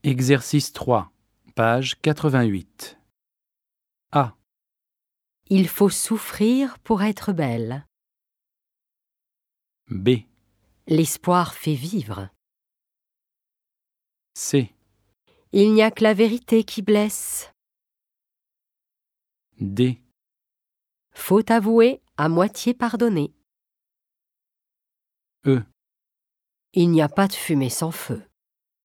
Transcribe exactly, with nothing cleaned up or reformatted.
Exercice trois, page quatre-vingt-huit. A. Il faut souffrir pour être belle. B. L'espoir fait vivre. C. Il n'y a que la vérité qui blesse. D. Faut avouer, à moitié pardonner. E. Il n'y a pas de fumée sans feu.